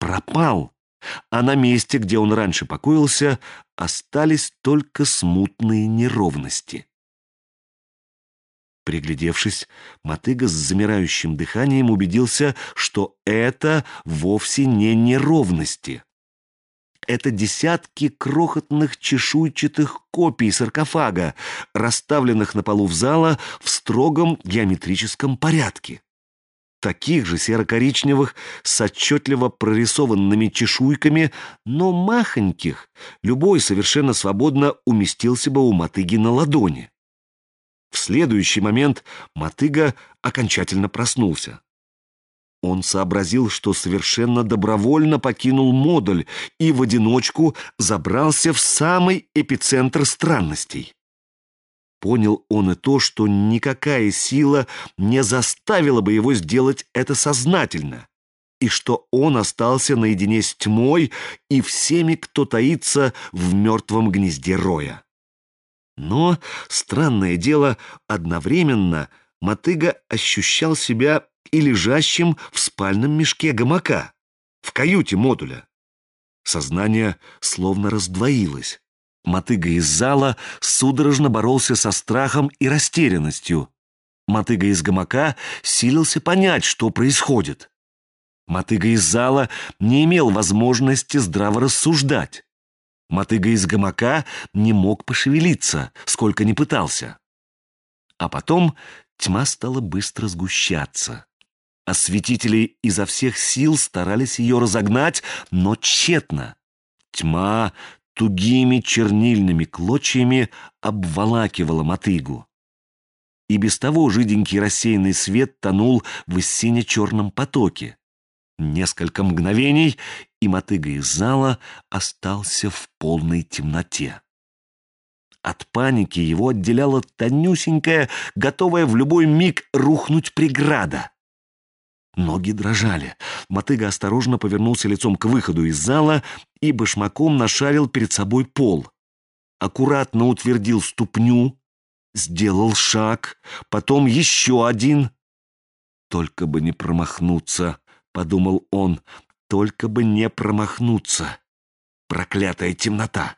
пропал, а на месте, где он раньше покоился, остались только смутные неровности. Приглядевшись, мотыга с замирающим дыханием убедился, что это вовсе не неровности. Это десятки крохотных чешуйчатых копий саркофага, расставленных на полу в зала в строгом геометрическом порядке. Таких же серо-коричневых, с отчетливо прорисованными чешуйками, но махоньких, любой совершенно свободно уместился бы у мотыги на ладони. В следующий момент мотыга окончательно проснулся. Он сообразил, что совершенно добровольно покинул модуль и в одиночку забрался в самый эпицентр странностей. Понял он и то, что никакая сила не заставила бы его сделать это сознательно, и что он остался наедине с тьмой и всеми, кто таится в мертвом гнезде роя. Но, странное дело, одновременно мотыга ощущал себя и лежащим в спальном мешке гамака, в каюте модуля. Сознание словно раздвоилось. Мотыга из зала судорожно боролся со страхом и растерянностью. Мотыга из гамака силился понять, что происходит. Мотыга из зала не имел возможности здраво рассуждать. Мотыга из гамака не мог пошевелиться, сколько ни пытался. А потом тьма стала быстро сгущаться. Осветители изо всех сил старались ее разогнать, но тщетно. Тьма тугими чернильными клочьями обволакивала мотыгу. И без того жиденький рассеянный свет тонул в сине-черном потоке. Несколько мгновений, и мотыга из зала остался в полной темноте. От паники его отделяла тонюсенькая, готовая в любой миг рухнуть преграда. Ноги дрожали. Мотыга осторожно повернулся лицом к выходу из зала и башмаком нашарил перед собой пол. Аккуратно утвердил ступню, сделал шаг, потом еще один. «Только бы не промахнуться», — подумал он, — «только бы не промахнуться. Проклятая темнота».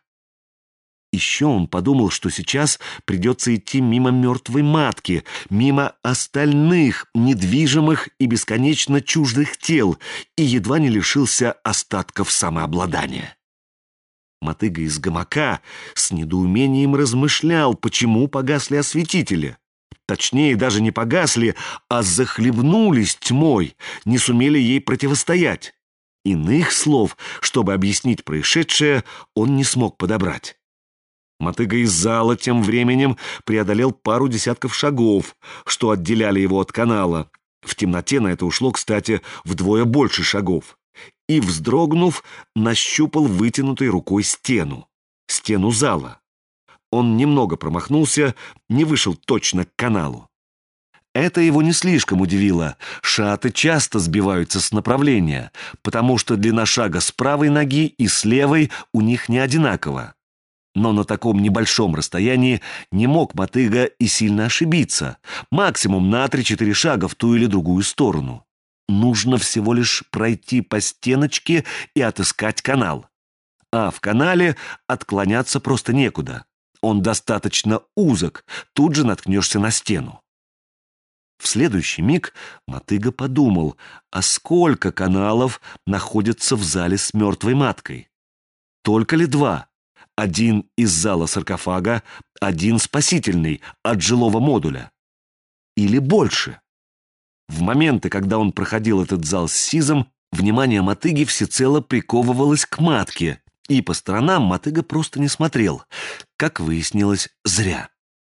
Еще он подумал, что сейчас придется идти мимо мертвой матки, мимо остальных недвижимых и бесконечно чуждых тел, и едва не лишился остатков самообладания. Мотыга из гамака с недоумением размышлял, почему погасли осветители. Точнее, даже не погасли, а захлебнулись тьмой, не сумели ей противостоять. Иных слов, чтобы объяснить происшедшее, он не смог подобрать. Мотыга из зала тем временем преодолел пару десятков шагов, что отделяли его от канала. В темноте на это ушло, кстати, вдвое больше шагов. И, вздрогнув, нащупал вытянутой рукой стену зала. Он немного промахнулся, не вышел точно к каналу. Это его не слишком удивило. Шаты часто сбиваются с направления, потому что длина шага с правой ноги и с левой у них не одинакова. Но на таком небольшом расстоянии не мог мотыга и сильно ошибиться, максимум на 3-4 шага в ту или другую сторону. Нужно всего лишь пройти по стеночке и отыскать канал. А в канале отклоняться просто некуда. Он достаточно узок, тут же наткнешься на стену. В следующий миг мотыга подумал, а сколько каналов находится в зале с мертвой маткой? Только ли 2? Один из зала саркофага, один спасительный от жилого модуля. Или больше? В моменты, когда он проходил этот зал с Сизом, внимание мотыги всецело приковывалось к матке, и по сторонам мотыга просто не смотрел. Как выяснилось, зря.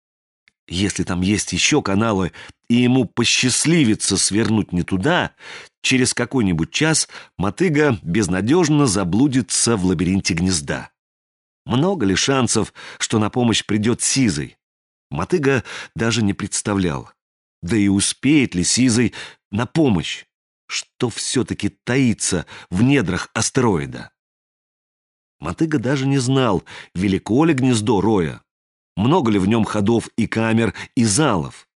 Если там есть еще каналы, и ему посчастливится свернуть не туда, через какой-нибудь час мотыга безнадежно заблудится в лабиринте гнезда. Много ли шансов, что на помощь придет Сизый? Мотыга даже не представлял. Да и успеет ли Сизый на помощь? Что все-таки таится в недрах астероида? Мотыга даже не знал, велико ли гнездо роя, много ли в нем ходов и камер и залов.